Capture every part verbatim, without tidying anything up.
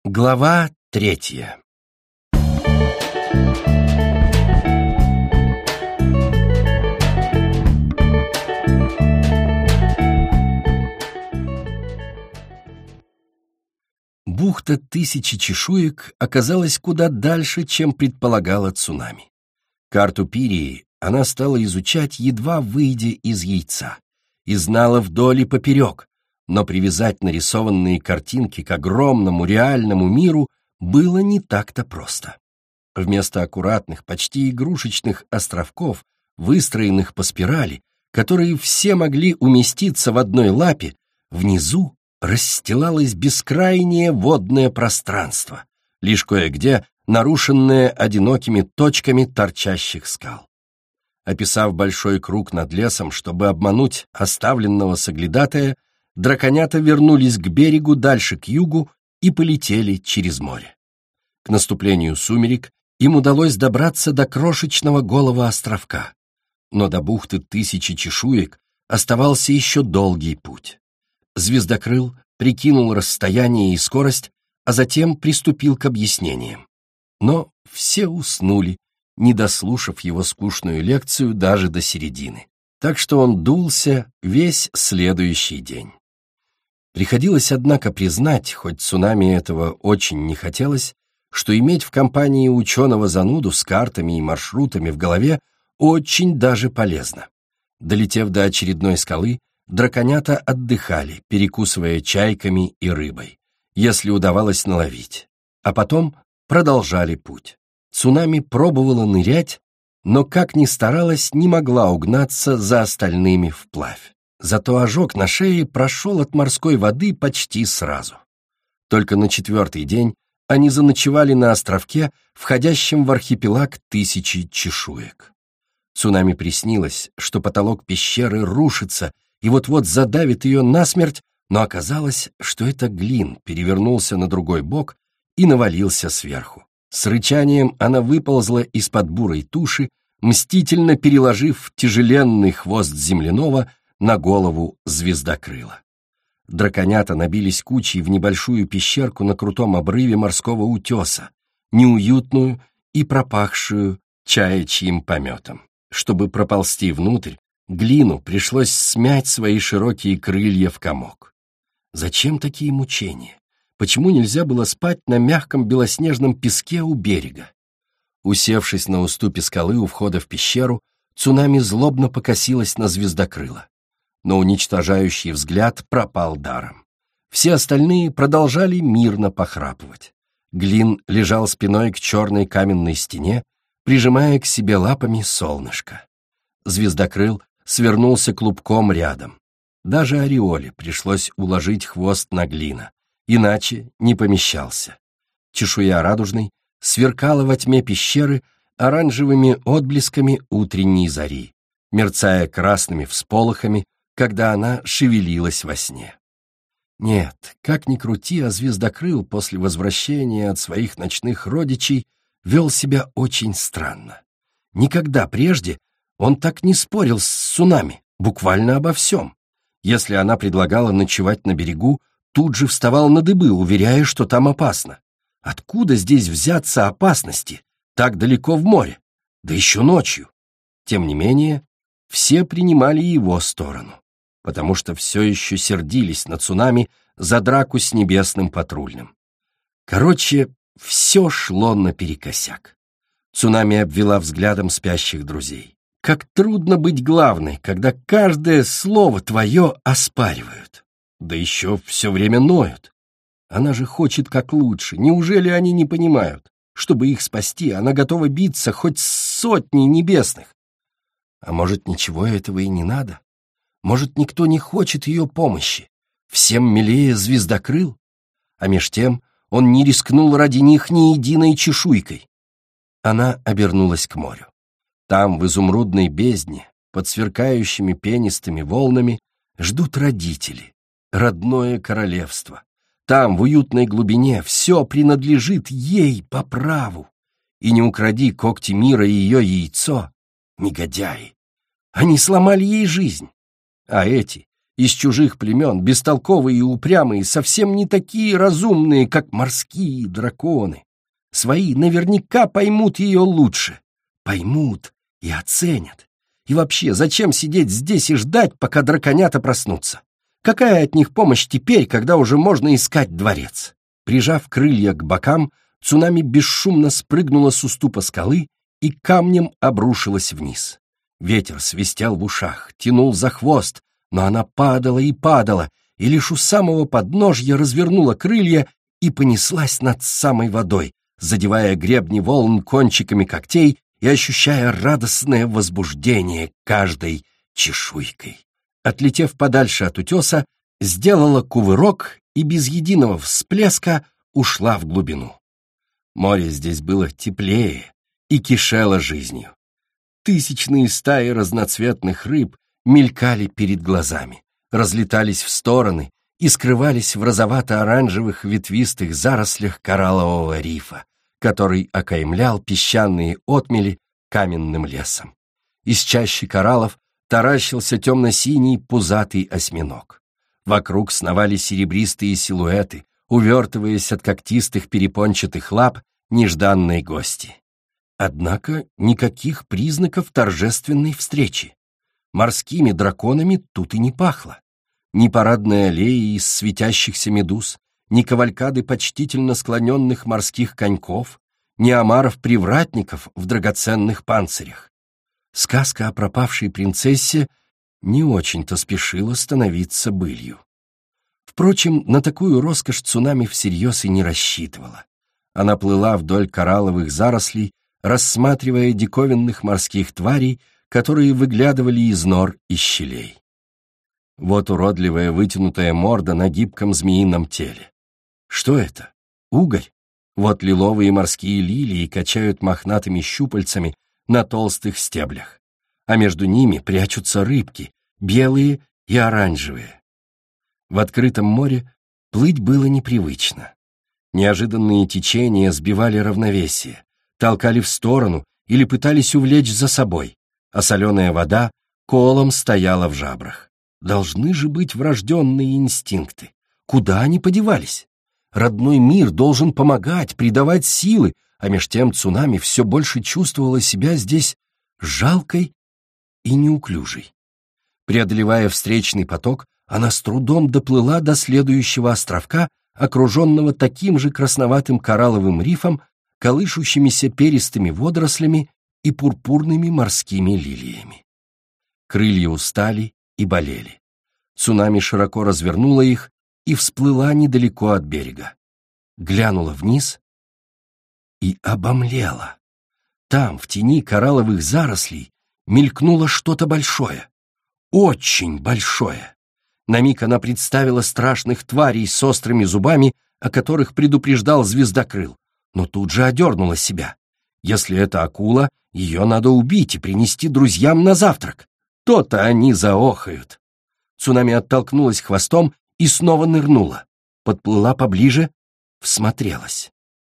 Глава третья. Бухта Тысячи Чешуек оказалась куда дальше, чем предполагала Цунами. Карту Пирии она стала изучать, едва выйдя из яйца, и знала вдоль и поперек, но привязать нарисованные картинки к огромному реальному миру было не так-то просто. Вместо аккуратных, почти игрушечных островков, выстроенных по спирали, которые все могли уместиться в одной лапе, внизу расстилалось бескрайнее водное пространство, лишь кое-где нарушенное одинокими точками торчащих скал. Описав большой круг над лесом, чтобы обмануть оставленного соглядатая, драконята вернулись к берегу дальше к югу и полетели через море. К наступлению сумерек им удалось добраться до крошечного голого островка, но до бухты Тысячи Чешуек оставался еще долгий путь. Звездокрыл прикинул расстояние и скорость, а затем приступил к объяснениям. Но все уснули, не дослушав его скучную лекцию даже до середины, так что он дулся весь следующий день. Приходилось, однако, признать, хоть Цунами этого очень не хотелось, что иметь в компании ученого-зануду с картами и маршрутами в голове очень даже полезно. Долетев до очередной скалы, драконята отдыхали, перекусывая чайками и рыбой, если удавалось наловить, а потом продолжали путь. Цунами пробовала нырять, но, как ни старалась, не могла угнаться за остальными вплавь. Зато ожог на шее прошел от морской воды почти сразу. Только на четвертый день они заночевали на островке, входящем в архипелаг Тысячи Чешуек. Цунами приснилось, что потолок пещеры рушится и вот-вот задавит ее насмерть, но оказалось, что это Глин перевернулся на другой бок и навалился сверху. С рычанием она выползла из-под бурой туши, мстительно переложив тяжеленный хвост земляного на голову звездокрыла. Драконята набились кучей в небольшую пещерку на крутом обрыве морского утеса, неуютную и пропахшую чаячьим пометом. Чтобы проползти внутрь, Глину пришлось смять свои широкие крылья в комок. Зачем такие мучения? Почему нельзя было спать на мягком белоснежном песке у берега? Усевшись на уступе скалы у входа в пещеру, Цунами злобно покосилась на звездокрыла. Но уничтожающий взгляд пропал даром. Все остальные продолжали мирно похрапывать. Глин лежал спиной к черной каменной стене, прижимая к себе лапами солнышко. Звездокрыл свернулся клубком рядом. Даже Ореоле пришлось уложить хвост на Глина, иначе не помещался. Чешуя радужной сверкала во тьме пещеры оранжевыми отблесками утренней зари, мерцая красными всполохами, когда она шевелилась во сне. Нет, как ни крути, а звездокрыл после возвращения от своих ночных родичей вел себя очень странно. Никогда прежде он так не спорил с Цунами, буквально обо всем. Если она предлагала ночевать на берегу, тут же вставал на дыбы, уверяя, что там опасно. Откуда здесь взяться опасности, так далеко в море, да еще ночью? Тем не менее, все принимали его сторону, потому что все еще сердились на Цунами за драку с небесным патрульным. Короче, все шло наперекосяк. Цунами обвела взглядом спящих друзей. Как трудно быть главной, когда каждое слово твое оспаривают. Да еще все время ноют. Она же хочет как лучше. Неужели они не понимают? Чтобы их спасти, она готова биться хоть с сотней небесных. А может, ничего этого и не надо? Может, никто не хочет ее помощи? Всем милее звездокрыл? А меж тем он не рискнул ради них ни единой чешуйкой. Она обернулась к морю. Там, в изумрудной бездне, под сверкающими пенистыми волнами, ждут родители, родное королевство. Там, в уютной глубине, все принадлежит ей по праву. И не укради когти мира и ее яйцо, негодяи. Они сломали ей жизнь. А эти, из чужих племен, бестолковые и упрямые, совсем не такие разумные, как морские драконы. Свои наверняка поймут ее лучше. Поймут и оценят. И вообще, зачем сидеть здесь и ждать, пока драконята проснутся? Какая от них помощь теперь, когда уже можно искать дворец? Прижав крылья к бокам, Цунами бесшумно спрыгнула с уступа скалы и камнем обрушилась вниз. Ветер свистел в ушах, тянул за хвост, но она падала и падала, и лишь у самого подножья развернула крылья и понеслась над самой водой, задевая гребни волн кончиками когтей и ощущая радостное возбуждение каждой чешуйкой. Отлетев подальше от утеса, сделала кувырок и без единого всплеска ушла в глубину. Море здесь было теплее и кишело жизнью. Тысячные стаи разноцветных рыб мелькали перед глазами, разлетались в стороны и скрывались в розовато-оранжевых ветвистых зарослях кораллового рифа, который окаймлял песчаные отмели каменным лесом. Из чащи кораллов таращился темно-синий пузатый осьминог. Вокруг сновали серебристые силуэты, увертываясь от когтистых перепончатых лап нежданной гости. Однако никаких признаков торжественной встречи. Морскими драконами тут и не пахло. Ни парадной аллеи из светящихся медуз, ни кавалькады почтительно склоненных морских коньков, ни омаров-привратников в драгоценных панцирях. Сказка о пропавшей принцессе не очень-то спешила становиться былью. Впрочем, на такую роскошь Цунами всерьез и не рассчитывала. Она плыла вдоль коралловых зарослей, рассматривая диковинных морских тварей, которые выглядывали из нор и щелей. Вот уродливая вытянутая морда на гибком змеином теле. Что это? Угорь? Вот лиловые морские лилии качают мохнатыми щупальцами на толстых стеблях, а между ними прячутся рыбки, белые и оранжевые. В открытом море плыть было непривычно. Неожиданные течения сбивали равновесие, толкали в сторону или пытались увлечь за собой, а соленая вода колом стояла в жабрах. Должны же быть врожденные инстинкты. Куда они подевались? Родной мир должен помогать, придавать силы, а меж тем Цунами все больше чувствовала себя здесь жалкой и неуклюжей. Преодолевая встречный поток, она с трудом доплыла до следующего островка, окруженного таким же красноватым коралловым рифом, колышущимися перистыми водорослями и пурпурными морскими лилиями. Крылья устали и болели. Цунами широко развернула их и всплыла недалеко от берега. Глянула вниз и обомлела. Там, в тени коралловых зарослей, мелькнуло что-то большое. Очень большое. На миг она представила страшных тварей с острыми зубами, о которых предупреждал Звездокрыл, но тут же одернула себя. Если это акула, ее надо убить и принести друзьям на завтрак. То-то они заохают. Цунами оттолкнулась хвостом и снова нырнула. Подплыла поближе, всмотрелась.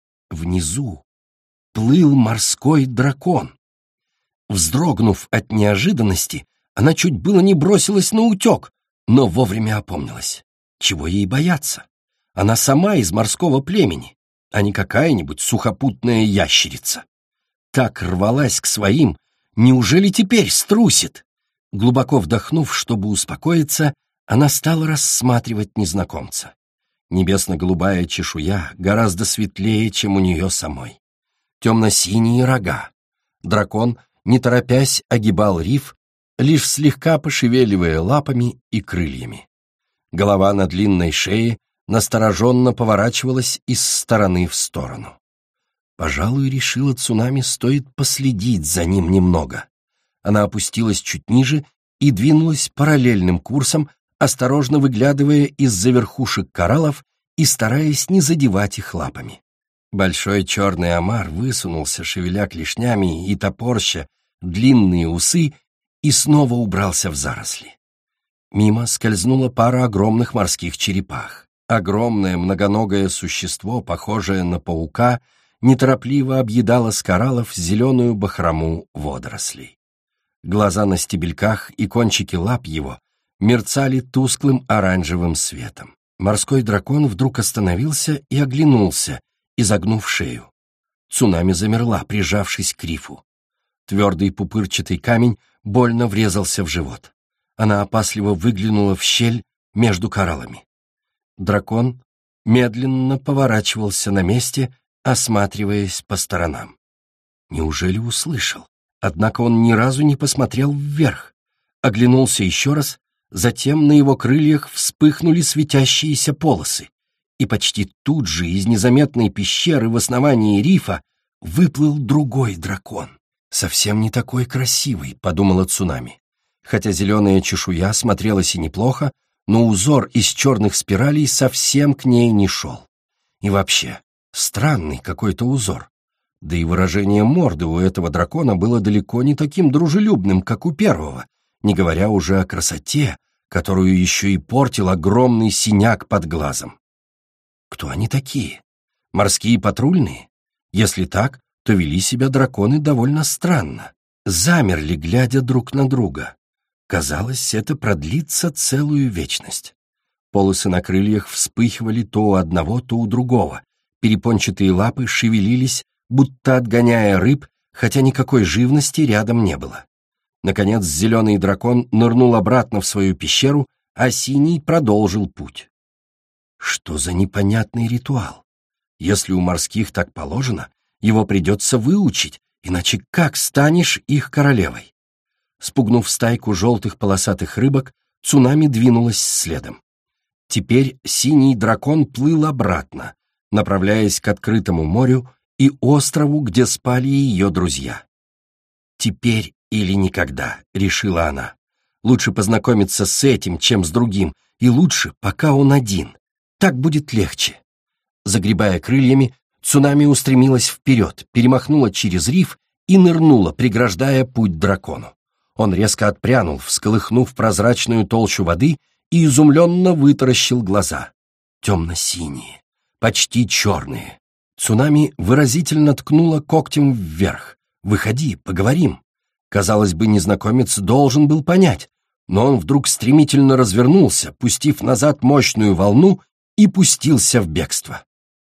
Внизу плыл морской дракон. Вздрогнув от неожиданности, она чуть было не бросилась на утек, но вовремя опомнилась. Чего ей бояться? Она сама из морского племени, а не какая-нибудь сухопутная ящерица. Так рвалась к своим, неужели теперь струсит? Глубоко вдохнув, чтобы успокоиться, она стала рассматривать незнакомца. Небесно-голубая чешуя гораздо светлее, чем у нее самой. Темно-синие рога. Дракон, не торопясь, огибал риф, лишь слегка пошевеливая лапами и крыльями. Голова на длинной шее настороженно поворачивалась из стороны в сторону. Пожалуй, решила Цунами, стоит последить за ним немного. Она опустилась чуть ниже и двинулась параллельным курсом, осторожно выглядывая из-за верхушек кораллов и стараясь не задевать их лапами. Большой черный омар высунулся, шевеля клешнями и топорща длинные усы, и снова убрался в заросли. Мимо скользнула пара огромных морских черепах. Огромное многоногое существо, похожее на паука, неторопливо объедало с кораллов зеленую бахрому водорослей. Глаза на стебельках и кончики лап его мерцали тусклым оранжевым светом. Морской дракон вдруг остановился и оглянулся, изогнув шею. Цунами замерла, прижавшись к рифу. Твердый пупырчатый камень больно врезался в живот. Она опасливо выглянула в щель между кораллами. Дракон медленно поворачивался на месте, осматриваясь по сторонам. Неужели услышал? Однако он ни разу не посмотрел вверх. Оглянулся еще раз, затем на его крыльях вспыхнули светящиеся полосы, и почти тут же из незаметной пещеры в основании рифа выплыл другой дракон. «Совсем не такой красивый», — подумала Цунами. Хотя зеленая чешуя смотрелась и неплохо, но узор из черных спиралей совсем к ней не шел. И вообще, странный какой-то узор. Да и выражение морды у этого дракона было далеко не таким дружелюбным, как у первого, не говоря уже о красоте, которую еще и портил огромный синяк под глазом. Кто они такие? Морские патрульные? Если так, то вели себя драконы довольно странно. Замерли, глядя друг на друга. Казалось, это продлится целую вечность. Полосы на крыльях вспыхивали то у одного, то у другого. Перепончатые лапы шевелились, будто отгоняя рыб, хотя никакой живности рядом не было. Наконец зеленый дракон нырнул обратно в свою пещеру, а синий продолжил путь. Что за непонятный ритуал? Если у морских так положено, его придется выучить, иначе как станешь их королевой? Спугнув стайку желтых полосатых рыбок, Цунами двинулась следом. Теперь синий дракон плыл обратно, направляясь к открытому морю и острову, где спали ее друзья. «Теперь или никогда», — решила она. «Лучше познакомиться с этим, чем с другим, и лучше, пока он один. Так будет легче». Загребая крыльями, Цунами устремилась вперед, перемахнула через риф и нырнула, преграждая путь дракону. Он резко отпрянул, всколыхнув прозрачную толщу воды, и изумленно вытаращил глаза. Темно-синие, почти черные. Цунами выразительно ткнула когтем вверх. «Выходи, поговорим». Казалось бы, незнакомец должен был понять, но он вдруг стремительно развернулся, пустив назад мощную волну, и пустился в бегство.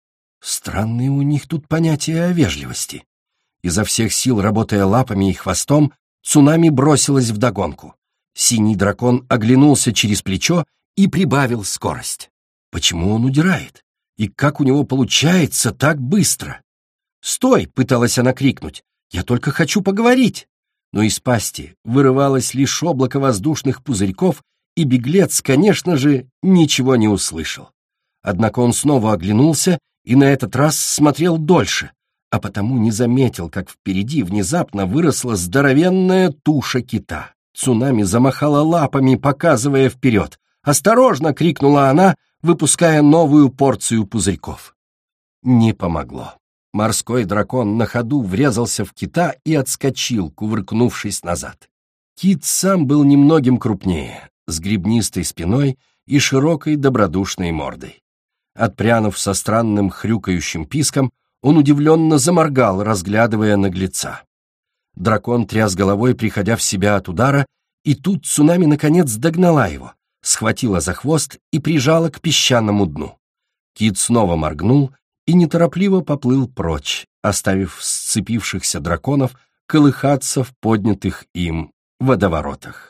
Странные у них тут понятия о вежливости. Изо всех сил, работая лапами и хвостом, Цунами бросилась вдогонку. Синий дракон оглянулся через плечо и прибавил скорость. Почему он удирает? И как у него получается так быстро? «Стой!» — пыталась она крикнуть. «Я только хочу поговорить!» Но из пасти вырывалось лишь облако воздушных пузырьков, и беглец, конечно же, ничего не услышал. Однако он снова оглянулся и на этот раз смотрел дольше, а потому не заметил, как впереди внезапно выросла здоровенная туша кита. Цунами замахала лапами, показывая вперед. «Осторожно!» — крикнула она, выпуская новую порцию пузырьков. Не помогло. Морской дракон на ходу врезался в кита и отскочил, кувыркнувшись назад. Кит сам был немногим крупнее, с гребнистой спиной и широкой добродушной мордой. Отпрянув со странным хрюкающим писком, он удивленно заморгал, разглядывая наглеца. Дракон тряс головой, приходя в себя от удара, и тут Цунами наконец догнала его, схватила за хвост и прижала к песчаному дну. Кит снова моргнул и неторопливо поплыл прочь, оставив сцепившихся драконов колыхаться в поднятых им водоворотах.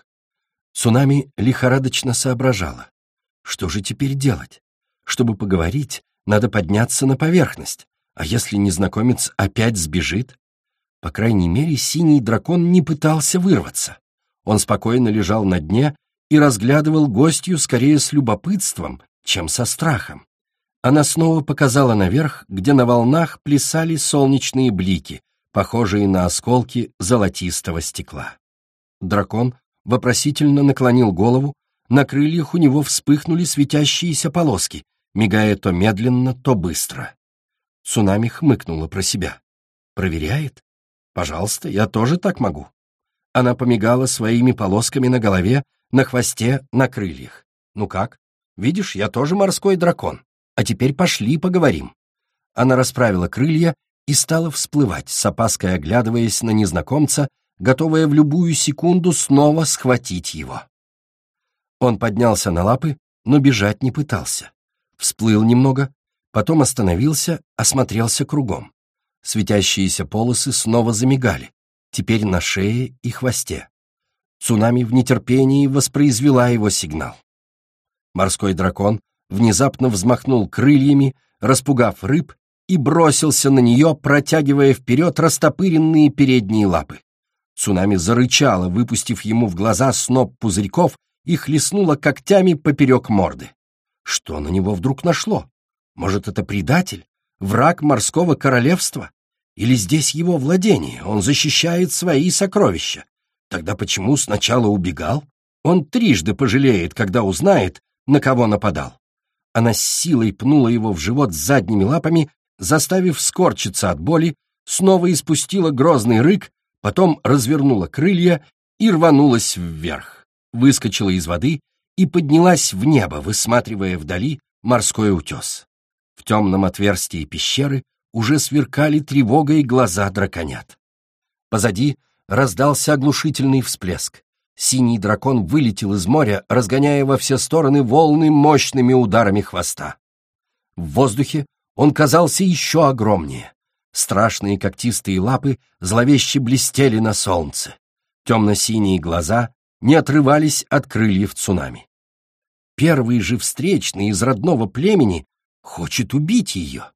Цунами лихорадочно соображала. Что же теперь делать? Чтобы поговорить, надо подняться на поверхность, а если незнакомец опять сбежит? По крайней мере, синий дракон не пытался вырваться. Он спокойно лежал на дне и разглядывал гостью скорее с любопытством, чем со страхом. Она снова показала наверх, где на волнах плясали солнечные блики, похожие на осколки золотистого стекла. Дракон вопросительно наклонил голову, на крыльях у него вспыхнули светящиеся полоски, мигая то медленно, то быстро. Цунами хмыкнула про себя. «Проверяет? Пожалуйста, я тоже так могу». Она помигала своими полосками на голове, на хвосте, на крыльях. «Ну как? Видишь, я тоже морской дракон. А теперь пошли поговорим». Она расправила крылья и стала всплывать, с опаской оглядываясь на незнакомца, готовая в любую секунду снова схватить его. Он поднялся на лапы, но бежать не пытался. Всплыл немного, потом остановился, осмотрелся кругом. Светящиеся полосы снова замигали, теперь на шее и хвосте. Цунами в нетерпении воспроизвела его сигнал. Морской дракон внезапно взмахнул крыльями, распугав рыб, и бросился на нее, протягивая вперед растопыренные передние лапы. Цунами зарычала, выпустив ему в глаза сноп пузырьков, и хлестнула когтями поперек морды. Что на него вдруг нашло? Может, это предатель? Враг морского королевства? Или здесь его владение? Он защищает свои сокровища. Тогда почему сначала убегал? Он трижды пожалеет, когда узнает, на кого нападал. Она с силой пнула его в живот задними лапами, заставив скорчиться от боли, снова испустила грозный рык, потом развернула крылья и рванулась вверх. Выскочила из воды и поднялась в небо, высматривая вдали морской утес. В темном отверстии пещеры уже сверкали тревогой глаза драконят. Позади раздался оглушительный всплеск. Синий дракон вылетел из моря, разгоняя во все стороны волны мощными ударами хвоста. В воздухе он казался еще огромнее. Страшные когтистые лапы зловеще блестели на солнце. Темно-синие глаза не отрывались от крыльев Цунами. Первый же встречный из родного племени хочет убить ее.